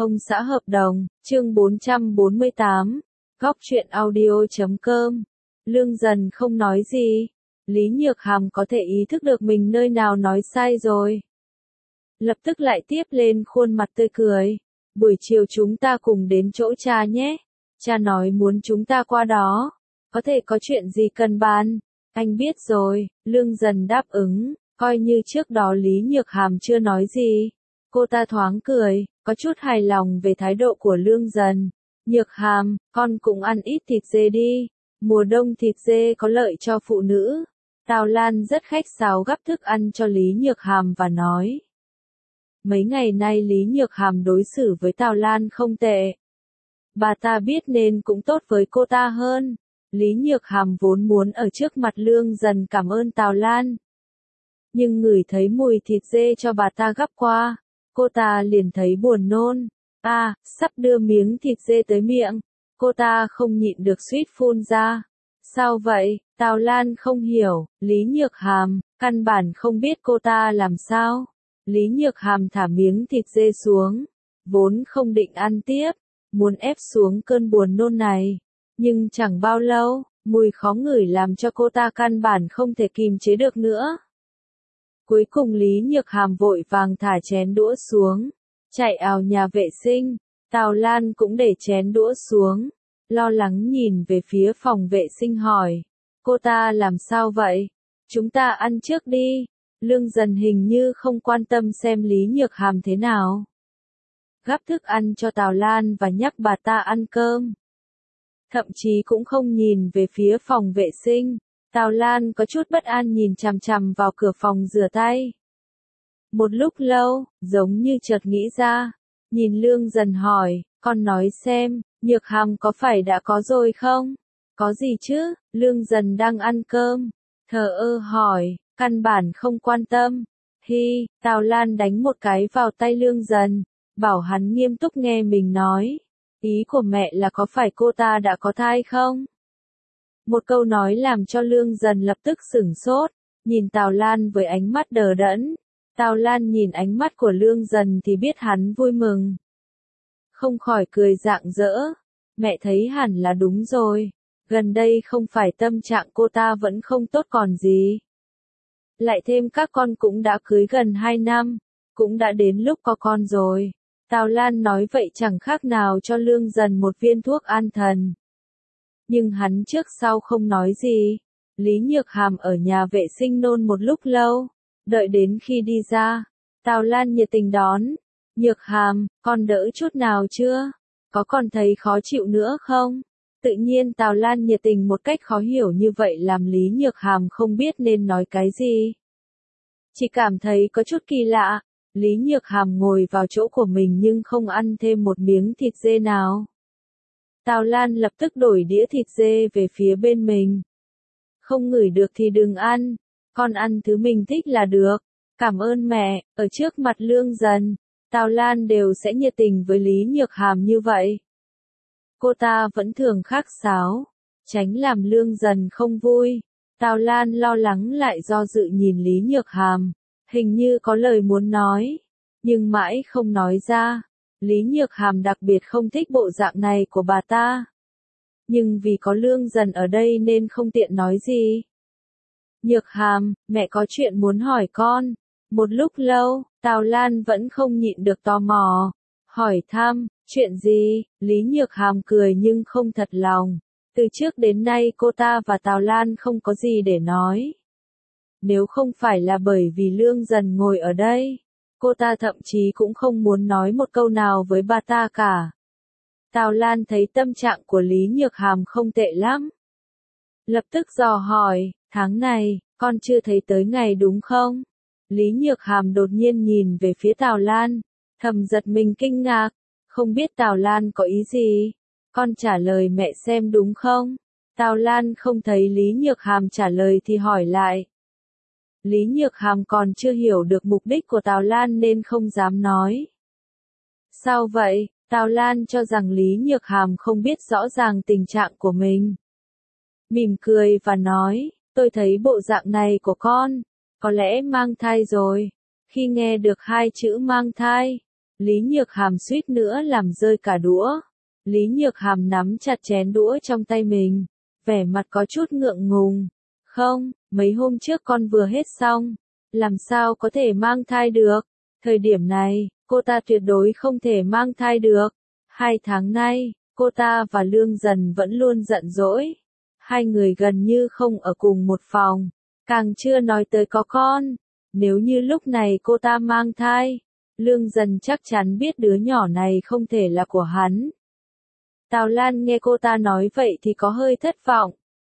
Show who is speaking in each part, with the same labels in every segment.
Speaker 1: Ông xã hợp đồng, chương 448, góc truyện audio.com. Lương Dần không nói gì. Lý Nhược Hàm có thể ý thức được mình nơi nào nói sai rồi. Lập tức lại tiếp lên khuôn mặt tươi cười. Buổi chiều chúng ta cùng đến chỗ cha nhé. Cha nói muốn chúng ta qua đó. Có thể có chuyện gì cần bàn. Anh biết rồi, Lương Dần đáp ứng, coi như trước đó Lý Nhược Hàm chưa nói gì. Cô ta thoáng cười, có chút hài lòng về thái độ của Lương Dần. Nhược Hàm, con cũng ăn ít thịt dê đi. Mùa đông thịt dê có lợi cho phụ nữ. Tào Lan rất khách sáo gắp thức ăn cho Lý Nhược Hàm và nói. Mấy ngày nay Lý Nhược Hàm đối xử với Tào Lan không tệ. Bà ta biết nên cũng tốt với cô ta hơn. Lý Nhược Hàm vốn muốn ở trước mặt Lương Dần cảm ơn Tào Lan. Nhưng ngửi thấy mùi thịt dê cho bà ta gắp qua, cô ta liền thấy buồn nôn. Sắp đưa miếng thịt dê tới miệng, cô ta không nhịn được suýt phun ra. Sao vậy? Tào Lan không hiểu, Lý Nhược Hàm, căn bản không biết cô ta làm sao. Lý Nhược Hàm thả miếng thịt dê xuống, vốn không định ăn tiếp, muốn ép xuống cơn buồn nôn này. Nhưng chẳng bao lâu, mùi khó ngửi làm cho cô ta căn bản không thể kìm chế được nữa. Cuối cùng Lý Nhược Hàm vội vàng thả chén đũa xuống, chạy ào nhà vệ sinh. Tào Lan cũng để chén đũa xuống, lo lắng nhìn về phía phòng vệ sinh hỏi. Cô ta làm sao vậy? Chúng ta ăn trước đi. Lương Dần hình như không quan tâm xem Lý Nhược Hàm thế nào. Gắp thức ăn cho Tào Lan và nhắc bà ta ăn cơm. Thậm chí cũng không nhìn về phía phòng vệ sinh. Tào Lan có chút bất an nhìn chằm chằm vào cửa phòng rửa tay. Một lúc lâu, giống như chợt nghĩ ra, nhìn Lương Dần hỏi, con nói xem, Nhược Hàm có phải đã có rồi không? Có gì chứ? Lương Dần đang ăn cơm, thờ ơ hỏi, căn bản không quan tâm. Tào Lan đánh một cái vào tay Lương Dần, bảo hắn nghiêm túc nghe mình nói. Ý của mẹ là có phải cô ta đã có thai không? Một câu nói làm cho Lương Dần lập tức sửng sốt, nhìn Tào Lan với ánh mắt đờ đẫn. Tào Lan nhìn ánh mắt của Lương Dần thì biết hắn vui mừng. Không khỏi cười rạng rỡ. Mẹ thấy hẳn là đúng rồi. Gần đây không phải tâm trạng cô ta vẫn không tốt còn gì. Lại thêm các con cũng đã cưới gần 2 năm. Cũng đã đến lúc có con rồi. Tào Lan nói vậy chẳng khác nào cho Lương Dần một viên thuốc an thần. Nhưng hắn trước sau không nói gì. Lý Nhược Hàm ở nhà vệ sinh nôn một lúc lâu. Đợi đến khi đi ra, Tào Lan nhiệt tình đón. Nhược Hàm, con đỡ chút nào chưa? Có còn thấy khó chịu nữa không? Tự nhiên Tào Lan nhiệt tình một cách khó hiểu như vậy làm Lý Nhược Hàm không biết nên nói cái gì. Chỉ cảm thấy có chút kỳ lạ. Lý Nhược Hàm ngồi vào chỗ của mình nhưng không ăn thêm một miếng thịt dê nào. Tào Lan lập tức đổi đĩa thịt dê về phía bên mình. Không ngửi được thì đừng ăn, con ăn thứ mình thích là được. Cảm ơn mẹ. Ở trước mặt Lương Dần, Tào Lan đều sẽ nhiệt tình với Lý Nhược Hàm như vậy. Cô ta vẫn thường khách sáo, tránh làm Lương Dần không vui. Tào Lan lo lắng lại do dự nhìn Lý Nhược Hàm, hình như có lời muốn nói, nhưng mãi không nói ra. Lý Nhược Hàm đặc biệt không thích bộ dạng này của bà ta. Nhưng vì có Lương Dần ở đây nên không tiện nói gì. Nhược Hàm, mẹ có chuyện muốn hỏi con. Một lúc lâu, Tào Lan vẫn không nhịn được tò mò. Hỏi thăm, chuyện gì? Lý Nhược Hàm cười nhưng không thật lòng. Từ trước đến nay cô ta và Tào Lan không có gì để nói. Nếu không phải là bởi vì Lương Dần ngồi ở đây, cô ta thậm chí cũng không muốn nói một câu nào với bà ta cả. Tào Lan thấy tâm trạng của Lý Nhược Hàm không tệ lắm. Lập tức dò hỏi, tháng này, con chưa thấy tới ngày đúng không? Lý Nhược Hàm đột nhiên nhìn về phía Tào Lan, thầm giật mình kinh ngạc, không biết Tào Lan có ý gì. Con trả lời mẹ xem đúng không? Tào Lan không thấy Lý Nhược Hàm trả lời thì hỏi lại. Lý Nhược Hàm còn chưa hiểu được mục đích của Tào Lan nên không dám nói. Sao vậy? Tào Lan cho rằng Lý Nhược Hàm không biết rõ ràng tình trạng của mình. Mỉm cười và nói, tôi thấy bộ dạng này của con, có lẽ mang thai rồi. Khi nghe được 2 chữ mang thai, Lý Nhược Hàm suýt nữa làm rơi cả đũa. Lý Nhược Hàm nắm chặt chén đũa trong tay mình, vẻ mặt có chút ngượng ngùng. Không, mấy hôm trước con vừa hết xong, làm sao có thể mang thai được? Thời điểm này, cô ta tuyệt đối không thể mang thai được. 2 tháng nay, cô ta và Lương Dần vẫn luôn giận dỗi. Hai người gần như không ở cùng một phòng, càng chưa nói tới có con. Nếu như lúc này cô ta mang thai, Lương Dần chắc chắn biết đứa nhỏ này không thể là của hắn. Tào Lan nghe cô ta nói vậy thì có hơi thất vọng.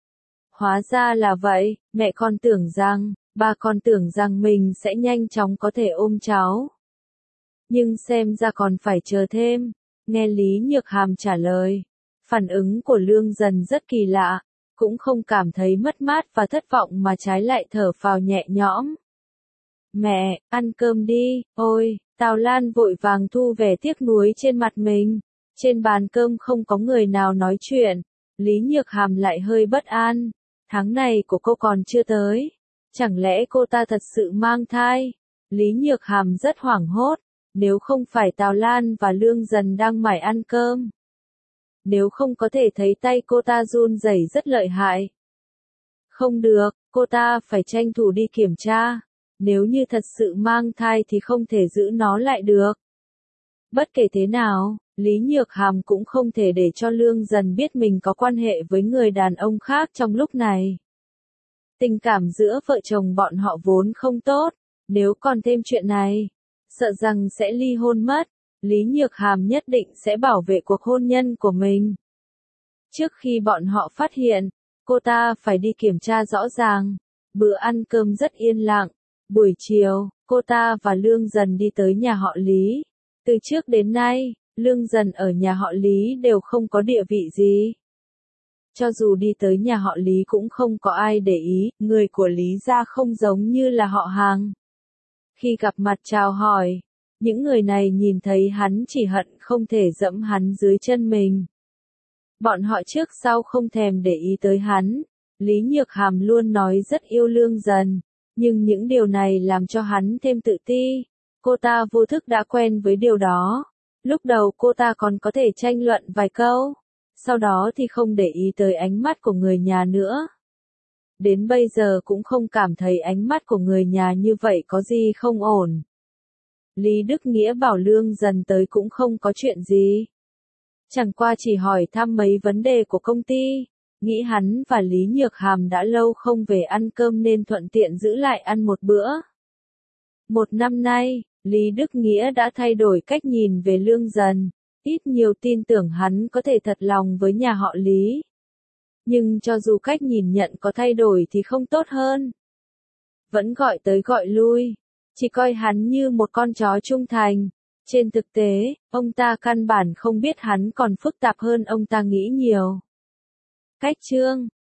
Speaker 1: Hóa ra là vậy, mẹ con tưởng rằng, ba con tưởng rằng mình sẽ nhanh chóng có thể ôm cháu. Nhưng xem ra còn phải chờ thêm. Nghe Lý Nhược Hàm trả lời, phản ứng của Lương Dần rất kỳ lạ, cũng không cảm thấy mất mát và thất vọng mà trái lại thở phào nhẹ nhõm. Mẹ, ăn cơm đi. Ôi, Tào Lan vội vàng thu vẻ tiếc nuối trên mặt mình. Trên bàn cơm không có người nào nói chuyện. Lý Nhược Hàm lại hơi bất an. Tháng này của cô còn chưa tới. Chẳng lẽ cô ta thật sự mang thai? Lý Nhược Hàm rất hoảng hốt. Nếu không phải Tào Lan và Lương Dần đang mải ăn cơm. Nếu không có thể thấy tay cô ta run rẩy rất lợi hại. Không được, cô ta phải tranh thủ đi kiểm tra. Nếu như thật sự mang thai thì không thể giữ nó lại được. Bất kể thế nào, Lý Nhược Hàm cũng không thể để cho Lương Dần biết mình có quan hệ với người đàn ông khác trong lúc này. Tình cảm giữa vợ chồng bọn họ vốn không tốt, nếu còn thêm chuyện này, sợ rằng sẽ ly hôn mất. Lý Nhược Hàm nhất định sẽ bảo vệ cuộc hôn nhân của mình. Trước khi bọn họ phát hiện, cô ta phải đi kiểm tra rõ ràng. Bữa ăn cơm rất yên lặng. Buổi chiều, cô ta và Lương Dần đi tới nhà họ Lý. Từ trước đến nay, Lương Dần ở nhà họ Lý đều không có địa vị gì. Cho dù đi tới nhà họ Lý cũng không có ai để ý, người của Lý gia không giống như là họ hàng. Khi gặp mặt chào hỏi, những người này nhìn thấy hắn chỉ hận không thể dẫm hắn dưới chân mình. Bọn họ trước sau không thèm để ý tới hắn. Lý Nhược Hàm luôn nói rất yêu Lương Dần, nhưng những điều này làm cho hắn thêm tự ti. Cô ta vô thức đã quen với điều đó. Lúc đầu cô ta còn có thể tranh luận vài câu, sau đó thì không để ý tới ánh mắt của người nhà nữa. Đến bây giờ cũng không cảm thấy ánh mắt của người nhà như vậy có gì không ổn. Lý Đức Nghĩa bảo Lương Dần tới cũng không có chuyện gì. Chẳng qua chỉ hỏi thăm mấy vấn đề của công ty. Nghĩ hắn và Lý Nhược Hàm đã lâu không về ăn cơm nên thuận tiện giữ lại ăn một bữa. 1 năm nay, Lý Đức Nghĩa đã thay đổi cách nhìn về Lương Dần, ít nhiều tin tưởng hắn có thể thật lòng với nhà họ Lý. Nhưng cho dù cách nhìn nhận có thay đổi thì không tốt hơn. Vẫn gọi tới gọi lui, chỉ coi hắn như một con chó trung thành. Trên thực tế, ông ta căn bản không biết hắn còn phức tạp hơn ông ta nghĩ nhiều. Cách chương